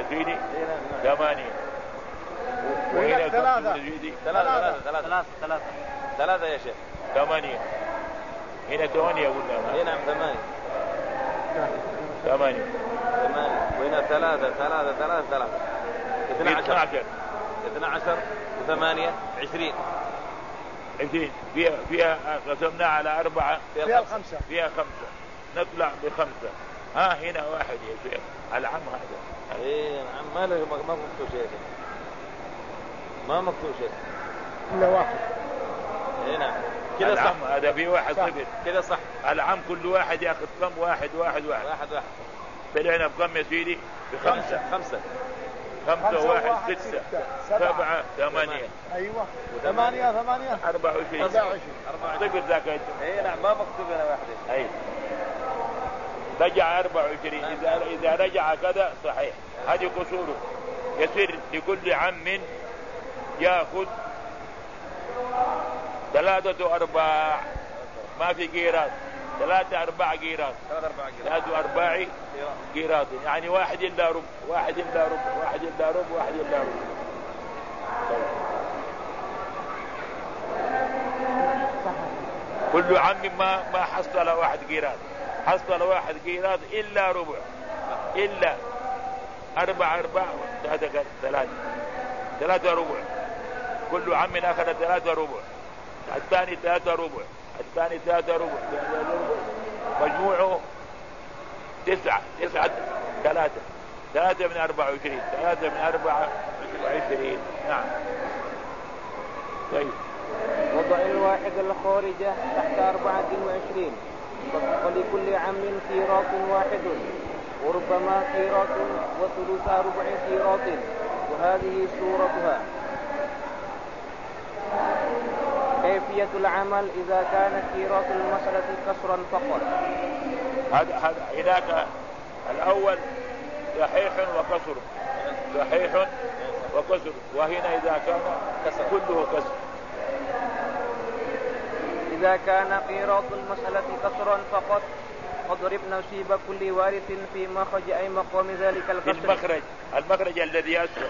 يا سيدي 8. وهنا ثلاثة يا شيخ 8. هنا 8 قلنا. هنا 8. 8 وهنا 3 12 و8 20. فيها قسمنا على 4 فيها 5 نطلع ب5. هنا 1 يا شيخ. العم هذا نعم ما مكتوب شيء. ما مكتوب شيء إلا 1. نعم كذا صح. هذا في 1 صفر كذا صح. العم كل واحد ياخذ كم؟ 1 1 1. طلعنا بكم يا سيدي؟ ب5. 5 1 6 7 8. أيوة 8 24 صفر ذاك. نعم ما مكتوب هنا 1. أي رجع 24. إذا رجع كذا صحيح. هذه قصوره. يصير لكل عم يأخذ 3 أرباع. ما في قيراط. 3 4 قيراط. 3 4 قيراط يعني 1 إلا ربع 1 إلا ربع 1 إلا ربع 1 إلا ربع. كل عم ما حصل 1 قيراط. حصل 1 قيراط إلا ربع. إلا 4 4 3 ربع. كل عم أخذ 3 ربع. الثاني 3 ربع. الثاني 3 ربع. مجموعه 9 3 من 24. 3 من 24. نعم. طيب وضع الواحد الخارجة تحت 24 ولكل عم قيراط واحد وربما قيراط وثلث ربع قيراط وهذه صورتها. كيفية العمل إذا كان قيراط المسألة كسرا فقط. هذا هناك الأول صحيح وكسر. صحيح وكسر. وهنا إذا كان كله كسر. إذا كان قيراط المسألة كسرا فقط فاضرب نصيب كل وارث في مخرج أي مقام ذلك الكسر. المخرج الذي يسر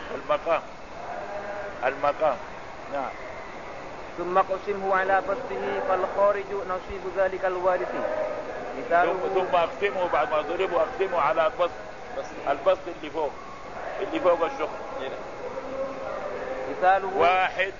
المقام. نعم. ثم قسمه على بسطه فالخارج نصيب ذلك الوارث. ثم أقسمه بعد ما ضربه أقسمه على البسط اللي فوق الشق. مثاله 1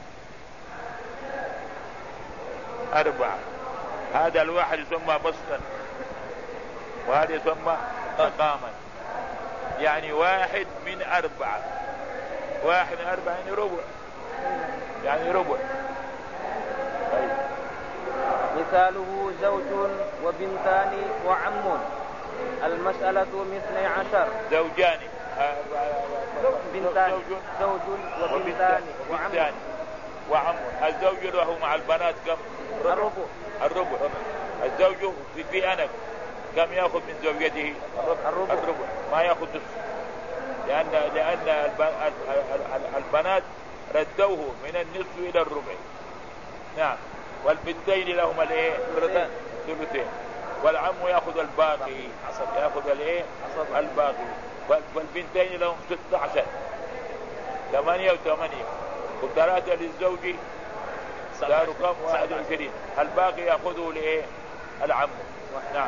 4. هذا 1 يسمى بسطا وهذا يسمى مقاما. يعني 1 من 4. 1 من 4 يعني ربع. طيب. مثاله زوج وبنتان وعم. المسألة 12. زوجان بنتان. زوج وبنتان وعم. الزوج له مع البنات كم؟ الربع. الزوج في أنف كم يأخذ من زوجته؟ الربع. ما يأخذ نصف. لأن البنات ردوه من النصف إلى الربع. نعم. والبنتين لهم ثلثين. والعم يأخذ الباقي. يأخذ الباقي. والبنتين لهم 16. 8 و8. و3 للزوج صاروا كم؟ 21. الباقي يأخذه العم. نعم.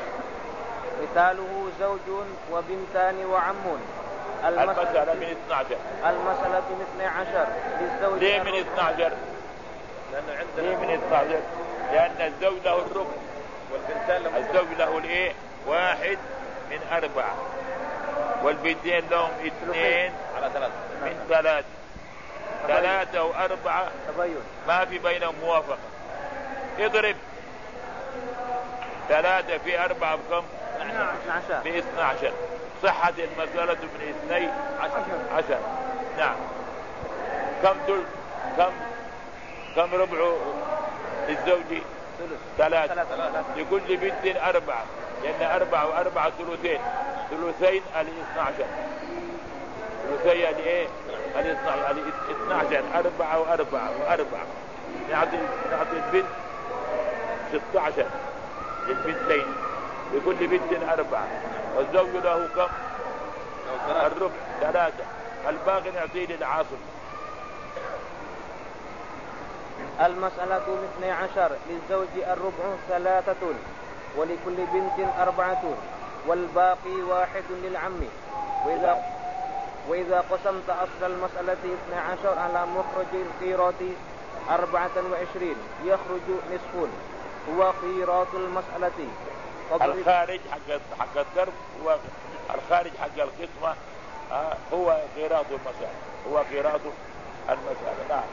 مثاله زوج وبنتان وعم. المسألة من 12. المسألة من 12 للزوج. ليه من 12؟ ليه من 12؟ لأن الزوج له الربع والبنتان له الزوج له 1 من 4 والبنتين لهم 2 على 3 من 3. 3 و4 ما في بينهم موافقة. اضرب 3 في 4 بكم؟ 12. صحة المسألة من 12. نعم. كم ربع للزوج؟ 3. لكل بنت 4 لأن 4 و4 ثلثين. ثلثين 12. ثلثي 12. 4 و4 نعطي البنت 16 للبنتين. لكل بنت 4. والزوج له كم؟ الربع 3 الباقي نعطيه للعاصر. المسألة 12 للزوج الربع 3 ولكل بنت 4 والباقي 1 للعم. وإذا قسمت أصل المسألة 12 على مخرج القيراط 24 يخرج نصف هو قيراط المسألة. الخارج حق الضرب هو الخارج حق القسمة هو قيراط المسألة نعم.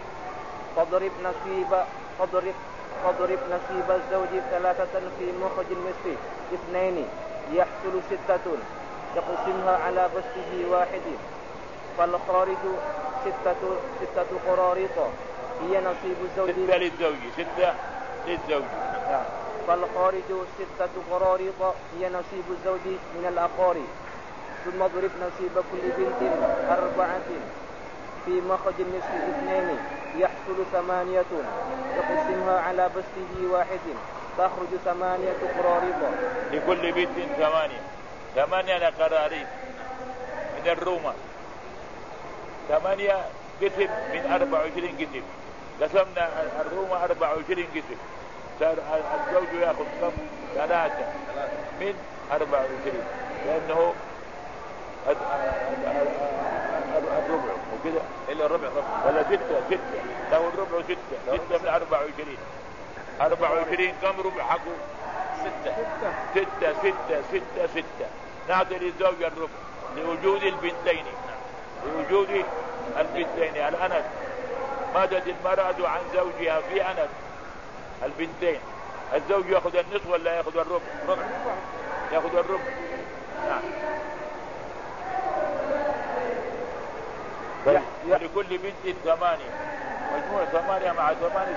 فاضرب نصيب الزوج 3 في مخرج النصف 2 يحصل 6 يقسمها على بسطه 1 فالخارج 6 قراريط هي نصيب الزوج 6 للزوج نعم. فالخارج 6 قراريط هي نصيب الزوج من العقار. ثم اضرب نصيب كل بنت 4 في مخرج النصف 2 يحصل 8 يقسمها على بسطه 1 تخرج 8 قراريط. لكل بنت 8 قراريط من الرومة 8 قسم من 24 قسم. قسمنا الرومة 24 قسم صار الزوج يأخذ كم 3 من 24 لأنه الربع وكذا إلا الربع ولا 6 له الربع 6 من 24 كم ربع حقه 6 نعطي للزوج الربع لوجود البنتين الأنثى. ماتت المرأة عن زوجها في أنثى البنتين الزوج يأخذ النصف ولا يأخذ الربع؟ يأخذ الربع نعم. ولكل بنت 8 مجموع 8 مع 8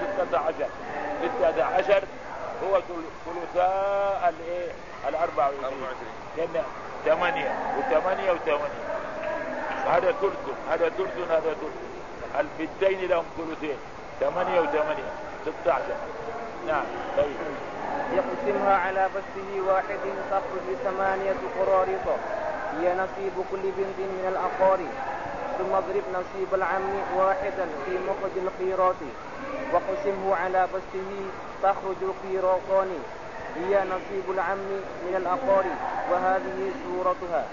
16 هو ثلثاء 24 لأن 8 و8 هذا ثلث البنتين لهم ثلثين 8 و8 16 نعم. طيب يقسمها على بسطه 1 تخرج 8 قراريط هي نصيب كل بنت من العقار. ثم اضرب نصيب العم 1 في مخرج القيراط وقسمه على بسطه تخرج قيراطان هي نصيب العم من العقار. وهذه صورتها.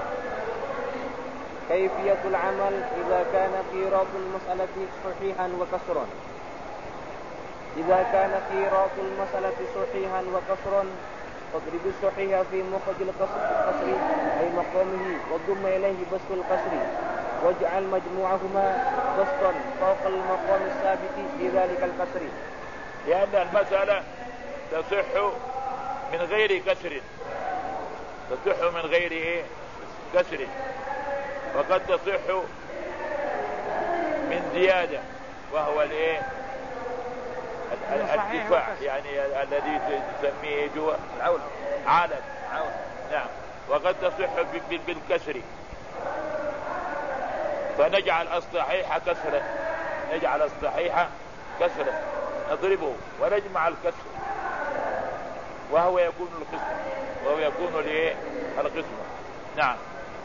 كيفية العمل إذا كان قيراط المسألة صحيحا وكسرا. إذا كان قيراط المسألة صحيحا وكسرا فاضرب الصحيح في مخرج القصر أي مقامه وضم إليه بسط القصر واجعل مجموعهما بسطا فوق المقام الثابت بذلك القصر. لأن المسألة تصح من غير كسر كسر وقد تصح من زيادة وهو الدفاع يعني الذي تسميه جوا عالم نعم. وقد تصح بالكسر فنجعل الصحيح كسرا نضربه ونجمع الكسر وهو يكون القسم نعم.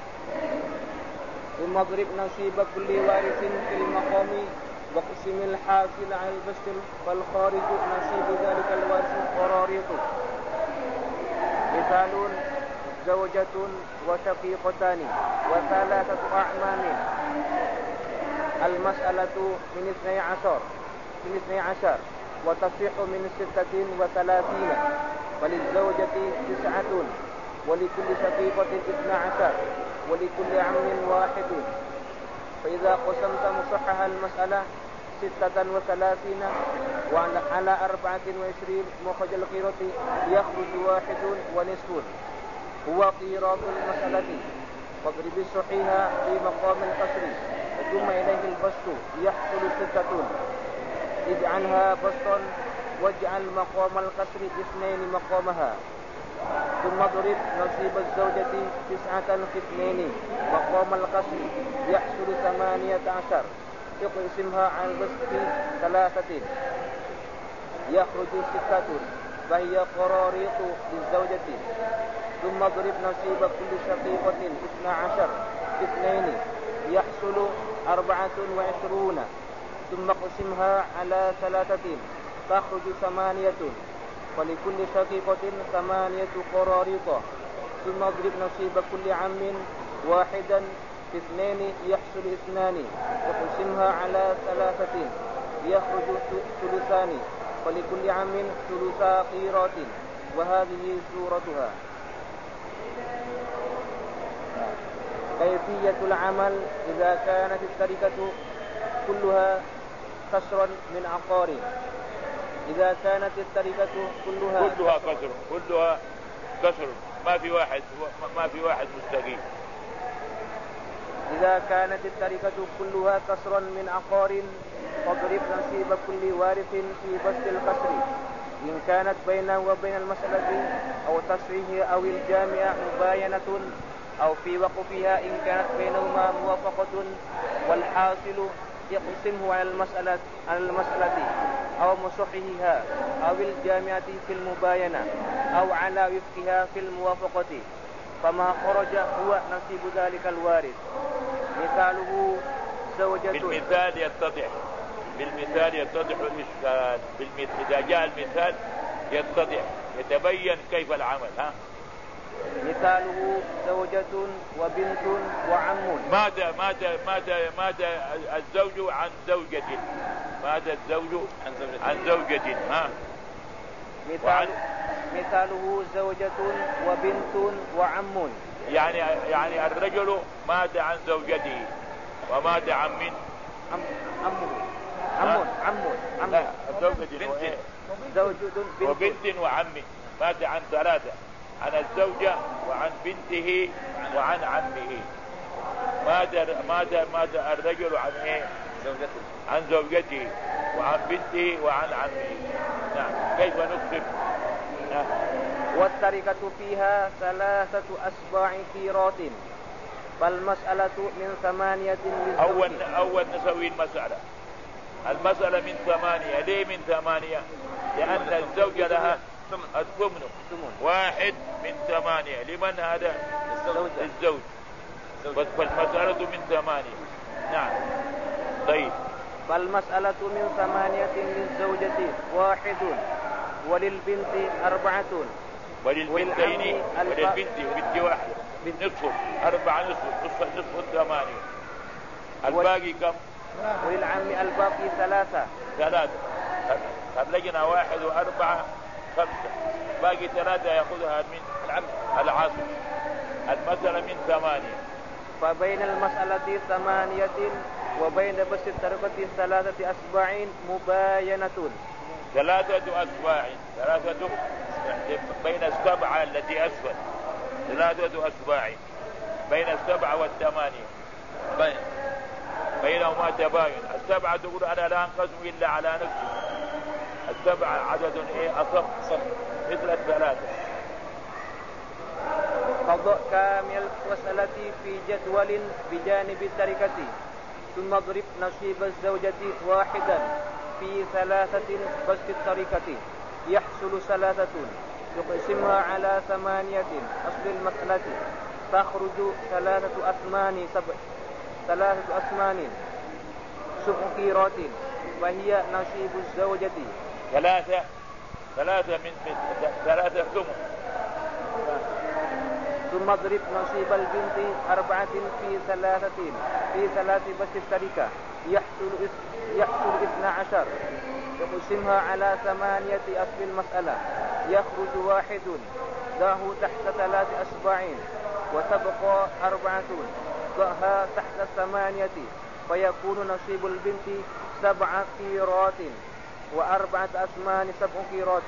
ثم اضرب نصيب كل وارث في المقام وقسم الحاصل عن البسط فالخارج نصيب ذلك الوارث قراريط. مثال زوجة وشقيقتان و3 أعمام. المسألة من 12 وتصح من 36 وللزوجة 9 ولكل شقيقة 12 ولكل عم 1. فإذا قسمت مصحح المسألة 36 وعلى 24 مخرج القيراط يخرج 1 ونصف هو قيراط المسألة. فاضرب الصحيح في مقام القصر وضم إليه البسط يحصل 6 اجعلها بسطا واجعل مقام القصر 2 مقامها. ثم اضرب نصيب الزوجة 9 في 2 مقام القصر يحصل 18 اقسمها عن بسط 3 يخرج 6 فهي قراريط للزوجة. ثم اضرب نصيب كل شقيقة 12 باثنين يحصل 24 ثم اقسمها على 3 تخرج 8 ولكل شقيقة 8 قراريط ثم اضرب نصيب كل عم 1 باثنين يحصل 2 تقسمها على 3 يخرج 3 ولكل عم 3 قيراط وهذه سورتها. كيفية العمل إذا كانت التركة كلها كسرا من عقار. إذا كانت التركة كلها كسر ما في واحد مستقيم. إذا كانت التركة كلها كسرا من عقار فاضرب نصيب كل وارث في بسط القسر إن كانت بينه وبين المسألة أو تصحيحها أو الجامع مباينة أو في وقفها إن كانت بينهما موافقة والحاصل يقسمه على المسألة أو مصححها أو الجامعة في المباينة أو على وفقها في الموافقة فما خرج هو نصيب ذلك الوارث. مثاله زوجة. بالمثال يتضح الإشكال. إذا جاء المثال يتضح يتبين كيف العمل. مثاله زوجة وبنت وعم. ماذا الزوج عن زوجة. ماذا الزوج عن زوجة. مثاله زوجة وبنت وعم. يعني الرجل مات عن زوجته ومات عن من عم. لا زوجة وبنت وعم. مات عن 3 عن الزوجة وعن بنته وعن عمه. ماذا الرجل عن ايه؟ زوجته. عن زوجته وعن بنته وعن عمه. نعم. كيف نقسم؟ والتركة فيها 3 أسباع قيراط فالمسألة من 8 للزوج. أول نسوي المسألة من 8. ليه من 8؟ لأن الزوجة لها الثمن. 1 من 8 لمن هذا؟ الزوج. فالمسألة من 8. نعم. طيب. فالمسألة من 8 للزوجة 1 وللبنت 4 وللبنتين بنت واحدة نصف 4 نصف 8. الباقي كم؟ وللعم الباقي 3. خرجنا 1 و4 5 باقي 3 يأخذها من العاصر. المسألة من 8. فبين المسألة 8 وبين بس التركة 3 أسباع مباينة. 3 أسباع بين 7 التي أسفل. 3 أسباع بين 7 و8 بينهما تباين. 7 تقول أنا لا أنقسم إلا على نفسي. 7 عدد أصف مثل 3. قضاء كامل المسألة في جدول بجانب التركة ثم اضرب نصيب الزوجة 1 في 3 بسط التركة يحصل 3 يقسمها على 8 أصل المسألة تخرج 3 أثمان 7 قيراط وهي نصيب الزوجة 3 من 3 ثمن. ثم اضرب نصيب البنت 4 في 3 بس التركة يحصل 12 يقسمها على 8 أصل المسألة يخرج 1 ضعه تحت 3 أسباع وتبقى 4 ضعها تحت 8 فيكون نصيب البنت 7 قيراط و4 أثمان 7 قيراط.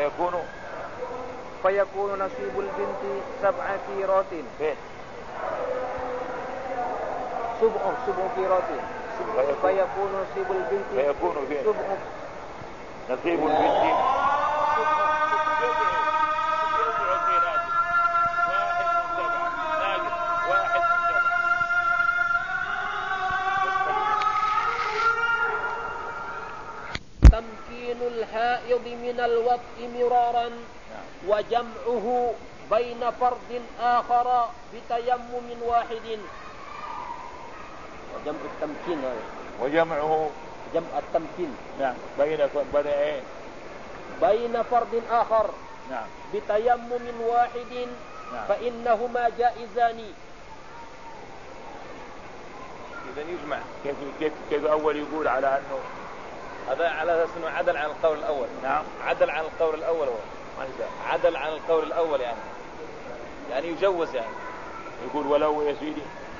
فيكون نصيب البنت 7 قيراط. 7 قيراط. فيكون نصيب البنت نصيب البنت تمكين الحائض من الوطء مرارا وجمعه بين فرض آخر بتيمم واحد. وجمع التمكين وجمعه جمع التمكين نعم بين فرض آخر نعم بتيمم واحد نعم. فإنهما جائزان. إذا يجمع كيف أول يقول على أنه هذا على أساس أنه عدل عن القول الأول. نعم عدل عن القول الأول هو عدل عن القول الأول يعني يجوز يعني يقول ولو يا سيدي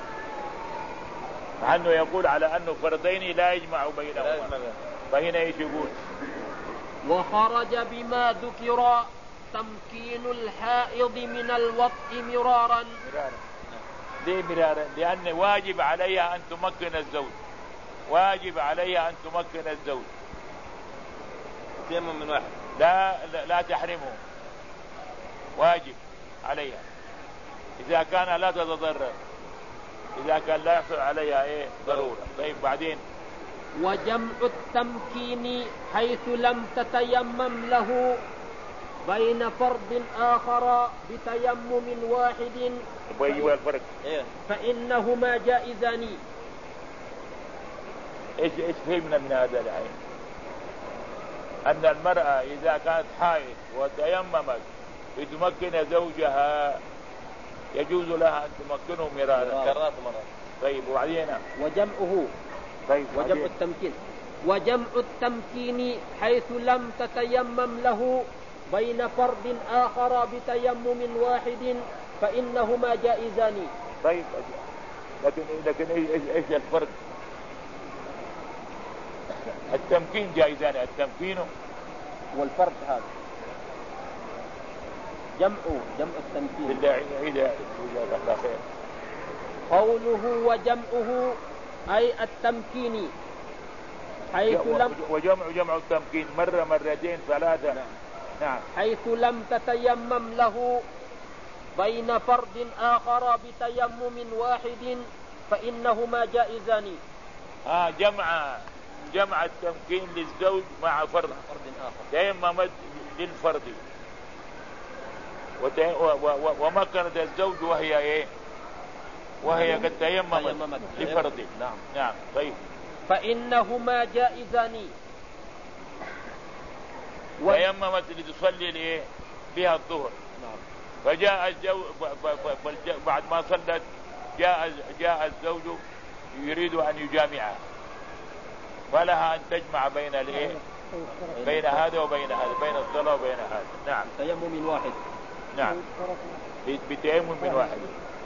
مع أنه يقول على أنه فرضين لا يجمع بينهما فهنا ايش يقول؟ وخرج بما ذكر تمكين الحائض من الوطء مرارا. ليه مرارا؟ لأن واجب عليها أن تمكن الزوج واجب عليها أن تمكن الزوج تيمم من واحد لا تحرمه واجب عليها إذا كان لا تتضرر إذا كان لا يحصل عليها ضرورة. طيب بعدين وجمع التمكين حيث لم تتيمم له بين فرض آخر بتيمم واحد الفرق فإنهما جائزان. ايش فهمنا من هذا العين؟ أن المرأة إذا كانت حائض وتيممت لتمكن زوجها يجوز لها أن تمكنه مرارا كرات مرات. طيب وبعدين وجمعه طيب وجمع التمكين وجمع التمكين حيث لم تتيمم له بين فرض آخر بتيمم واحد فإنهما جائزان. طيب لكن ايش الفرق؟ التمكين جائزان التمكين والفرق هذا جمع التمكين بالله عيد الله خير. قوله وجمعه أي التمكين حيث لم وجمع التمكين مرة مرتين ثلاثة نعم حيث لم تتيمم له بين فرض آخر بتيمم واحد فإنهما جائزان. جمع التمكين للزوج مع فرض آخر تيممت للفرض ومكنت الزوج وهي قد تيممت لفرض. نعم طيب فإنهما جائزان. تيممت لتصلي بها الظهر فجاء الزوج بعد ما صلت جاء الزوج يريد أن يجامعها فلها أن تجمع بين هذا وبين هذا بين الصلاة وبين هذا. نعم تيمم واحد. نعم بتيمم من واحد.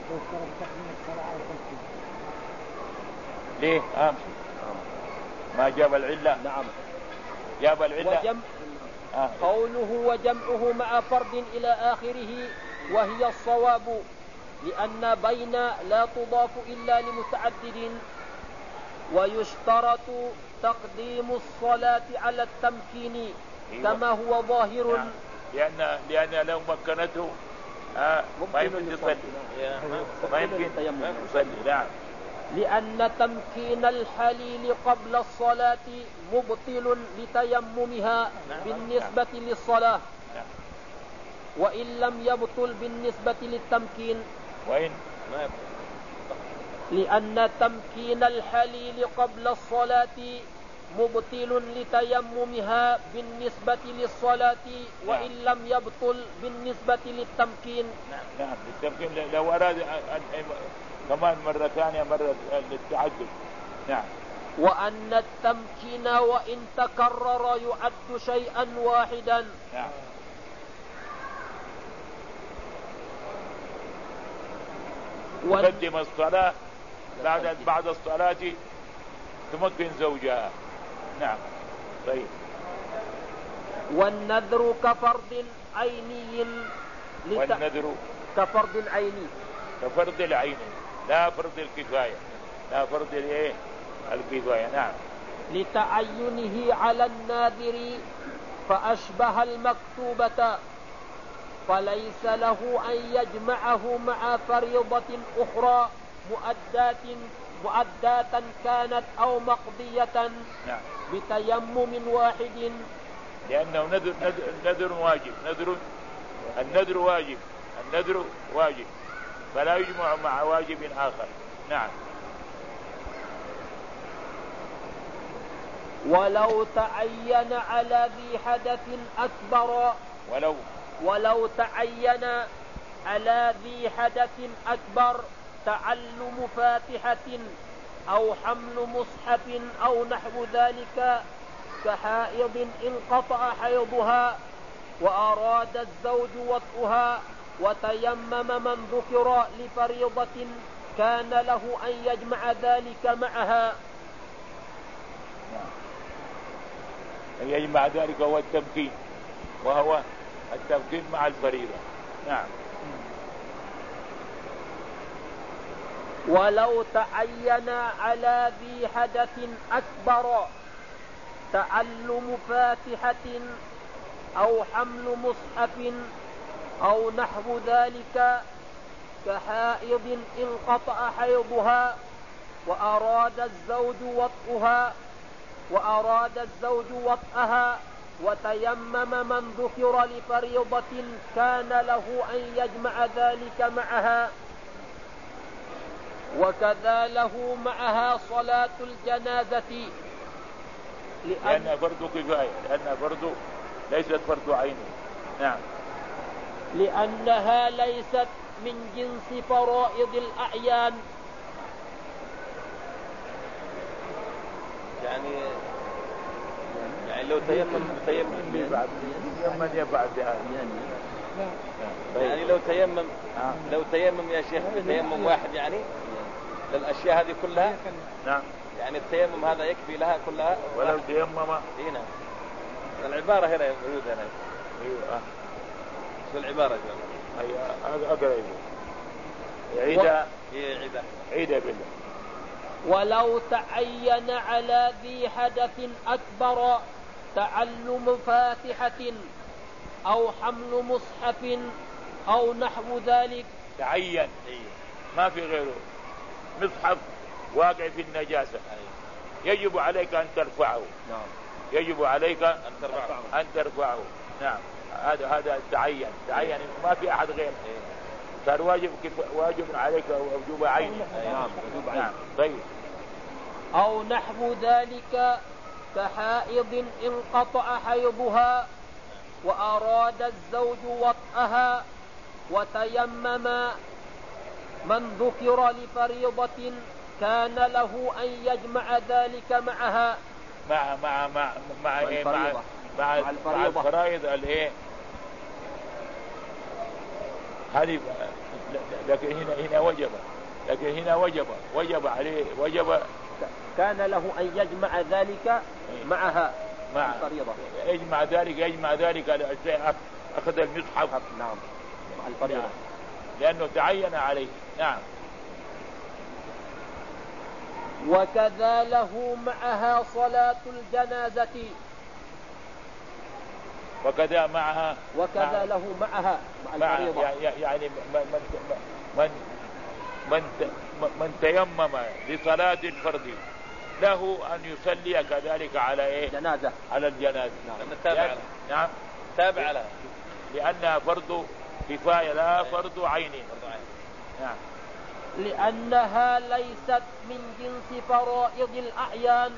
ليه ما جاب العلة؟ نعم جاب العلة. قوله وجمعه مع فرض إلى آخره وهي الصواب لأن بين لا تضاف إلا لمتعدد ويشترط تقديم الصلاة على التمكين كما هو ظاهر. لأن لو مكنته ما يمكن يصلي ما يمكن يصلي. نعم لأن تمكين الحليل قبل الصلاة مبطل لتيممها بالنسبة للصلاة وإن لم يبطل بالنسبة للتمكين لأن تمكين الحليل قبل الصلاة مبطل لتيممها بالنسبة للصلاة وإن لم يبطل بالنسبة للتمكين. نعم للتمكين لو أراد كمان مرة ثانية مرة للتعدد. نعم وأن التمكين وإن تكرر يعد شيئا واحدا. نعم تقدم الصلاة بعد الصلاة تمكن زوجها. نعم طيب. والنذر كفرض عيني والنذر كفرض عيني كفرض العين لا فرض الكفاية لا فرض الكفاية. نعم لتعينه على الناذر فأشبه المكتوبة فليس له أن يجمعه مع فريضة أخرى مؤداة كانت أو مقضية بتيمم واحد لأنه نذر واجب النذر واجب النذر واجب فلا يجمع مع واجب آخر. نعم. ولو تعين على ذي حدث أكبر ولو تعين على ذي حدث أكبر تعلم فاتحة أو حمل مصحف أو نحو ذلك كحائض انقطع حيضها وأراد الزوج وطئها وتيمم من ذكر لفريضة كان له أن يجمع ذلك معها. أن يجمع ذلك هو التمكين وهو التمكين مع الفريضة. نعم. ولو تعين على ذي حدث أكبر تعلم فاتحة أو حمل مصحف أو نحو ذلك كحائض انقطع حيضها وأراد الزوج وطئها وتيمم من ذكر لفريضة كان له أن يجمع ذلك معها. وكذا له معها صلاة الجنازة لأن فرض كفاية لأن فرض ليست فرض عين. نعم. لأنها ليست من جنس فرائض الأعيان. يعني لو تيمم من يفعل بهذا يعني لو تيمم يا شيخ تيمم واحد يعني للأشياء هذه كلها. نعم. يعني التيمم هذا يكفي لها كلها ولو تيمم هنا العبارة هنا موجود هنا. ايوه شو العبارة ايوه اقرأ عيدها بالله. ولو تعين على ذي حدث أكبر تعلم فاتحة أو حمل مصحف أو نحو ذلك. تعين ما في غيره. مصحف واقع في النجاسة يجب عليك أن ترفعه. يجب عليك أن ترفعه. نعم. هذا تعين ما في أحد غيره. صار واجب عليك وجوب عين. نعم. طيب. أو نحو ذلك كحائض انقطع حيضها وأراد الزوج وطئها وتيمم من ذكر لفريضة كان له أن يجمع ذلك معها. مع الفرائض الايه هذه. لكن هنا وجب عليه كان له أن يجمع ذلك معها مع الفريضة. يجمع ذلك أخذ المصحف. نعم. مع الفريضة لأنه تعين عليه. نعم. وكذا له معها صلاة الجنازة. وكذا له معها مع الفريضة. يعني من تيمم لصلاة الفرض له أن يصلي كذلك على جنازة. على الجنازة. نعم. تابع لها لأنها فرض كفاية لا فرض عين. نعم. لأنها ليست من جنس فرائض الأعيان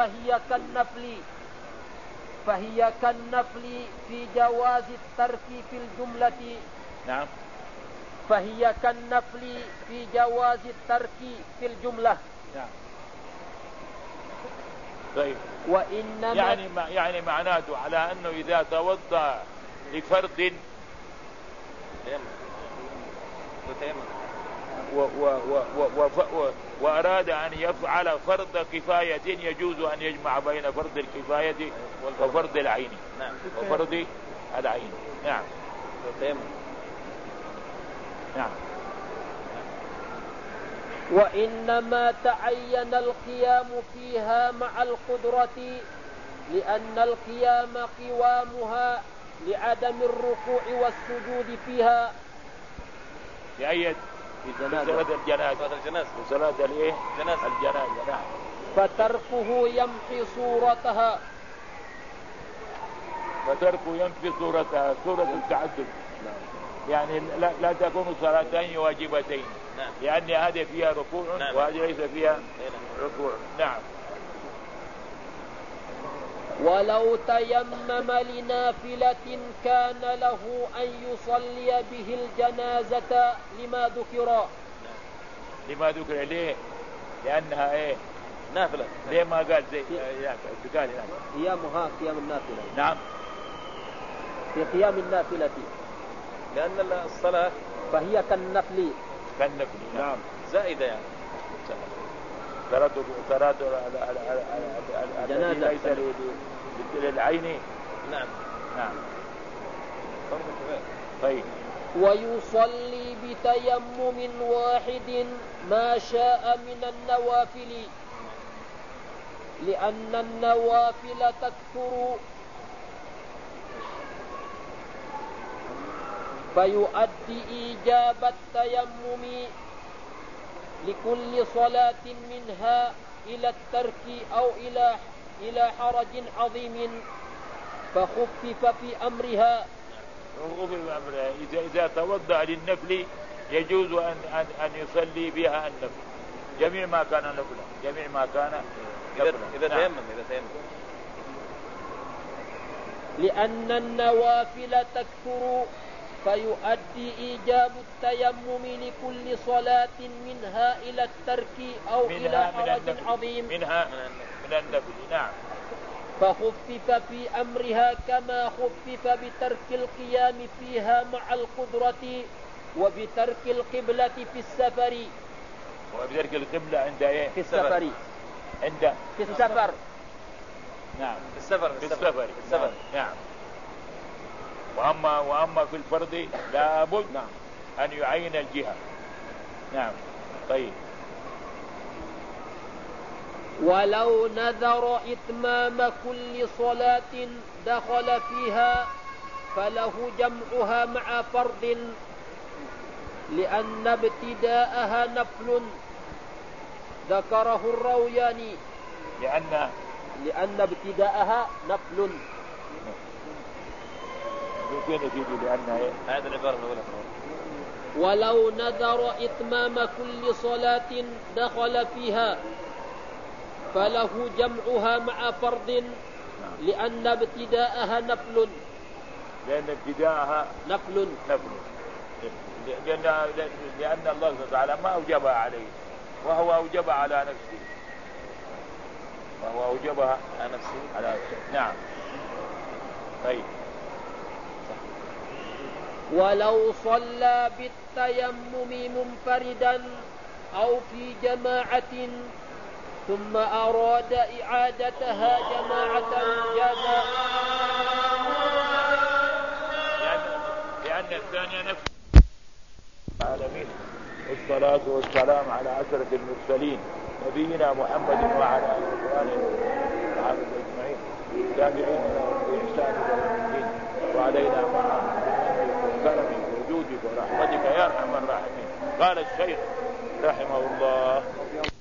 فهي كالنفل في جواز الترك في الجملة. نعم. فهي كالنفل في جواز الترك في الجملة. نعم. طيب. وإنما يعني معناته على أنه إذا توضأ لفرض وأراد أن يفعل فرض كفاية يجوز أن يجمع بين فرض الكفاية وفرض العين. نعم. وفرض العين. نعم. نعم. وإنما تعين القيام فيها مع القدرة لأن القيام قوامها لعدم الركوع والسجود فيها. لأية صلاة الجنازة. صلاة الجنازة. نعم. فتركه يمحي صورتها. صورة التعدد. يعني لا تكون صلاتين واجبتين. نعم. لأن هذه فيها ركوع نعم. وهذه ليس فيها ركوع. نعم. ولو تيمم لنافلة كان له أن يصلي به الجنازة لما ذكر. لما ذكر ليه؟ لأنها إيه؟ نافلة. ليه ما قال زي قال قيامها قيام النافلة. نعم. في قيام النافلة لأن الصلاة فهي كالنفل. كالنفل. نعم. زائدة يعني. صلاة جنازة ليس للعين. نعم. نعم. طيب. ويصلي بتيمم واحد ما شاء من النوافل لأن النوافل تكثر فيؤدي إيجاب التيمم لكل صلاة منها إلى الترك أو إلى حرج عظيم فخفف في أمرها. إذا توضأ للنفل يجوز أن يصلي بها النفل جميع ما كان نفلا. جميع ما كان نفلا. إذا نعم. تيمم. لأن النوافل تكثر فيؤدي إيجاب التيمم لكل صلاة منها إلى الترك أو إلى حرج عظيم منها من النفل. نعم. فخفف في أمرها كما خفف بترك القيام فيها مع القدرة وبترك القبلة في السفر. وبترك القبلة عند ايه؟ في السفر. في السفر. نعم. في السفر. نعم. وأما في الفرض لابد أن يعين الجهة. نعم. طيب. ولو نذر إتمام كل صلاة دخل فيها فله جمعها مع فرض لأن ابتداءها نفل ذكره الروياني. لأن ابتداءها نفل. هذا العبارة الأولى. ولو نذر إتمام كل صلاة دخل فيها فله جمعها مع فرض لأن ابتداءها نفل. لأن الله تعالى ما أوجبها عليه وهو أوجبها على نفسه. نعم. طيب. ولو صلى بالتيمم منفردا أو في جماعة ثم أراد إعادتها جماعة جاز. لأن الثانية نفس العالمين. والصلاة والسلام على أشرف المرسلين نبينا محمد وعلى آله وصحبه أجمعين تابعين بإحسان إلى يوم الدين وعلينا معهم بكرمك وجودك ورحمتك يا أرحم الراحمين. قال الشيخ رحمه الله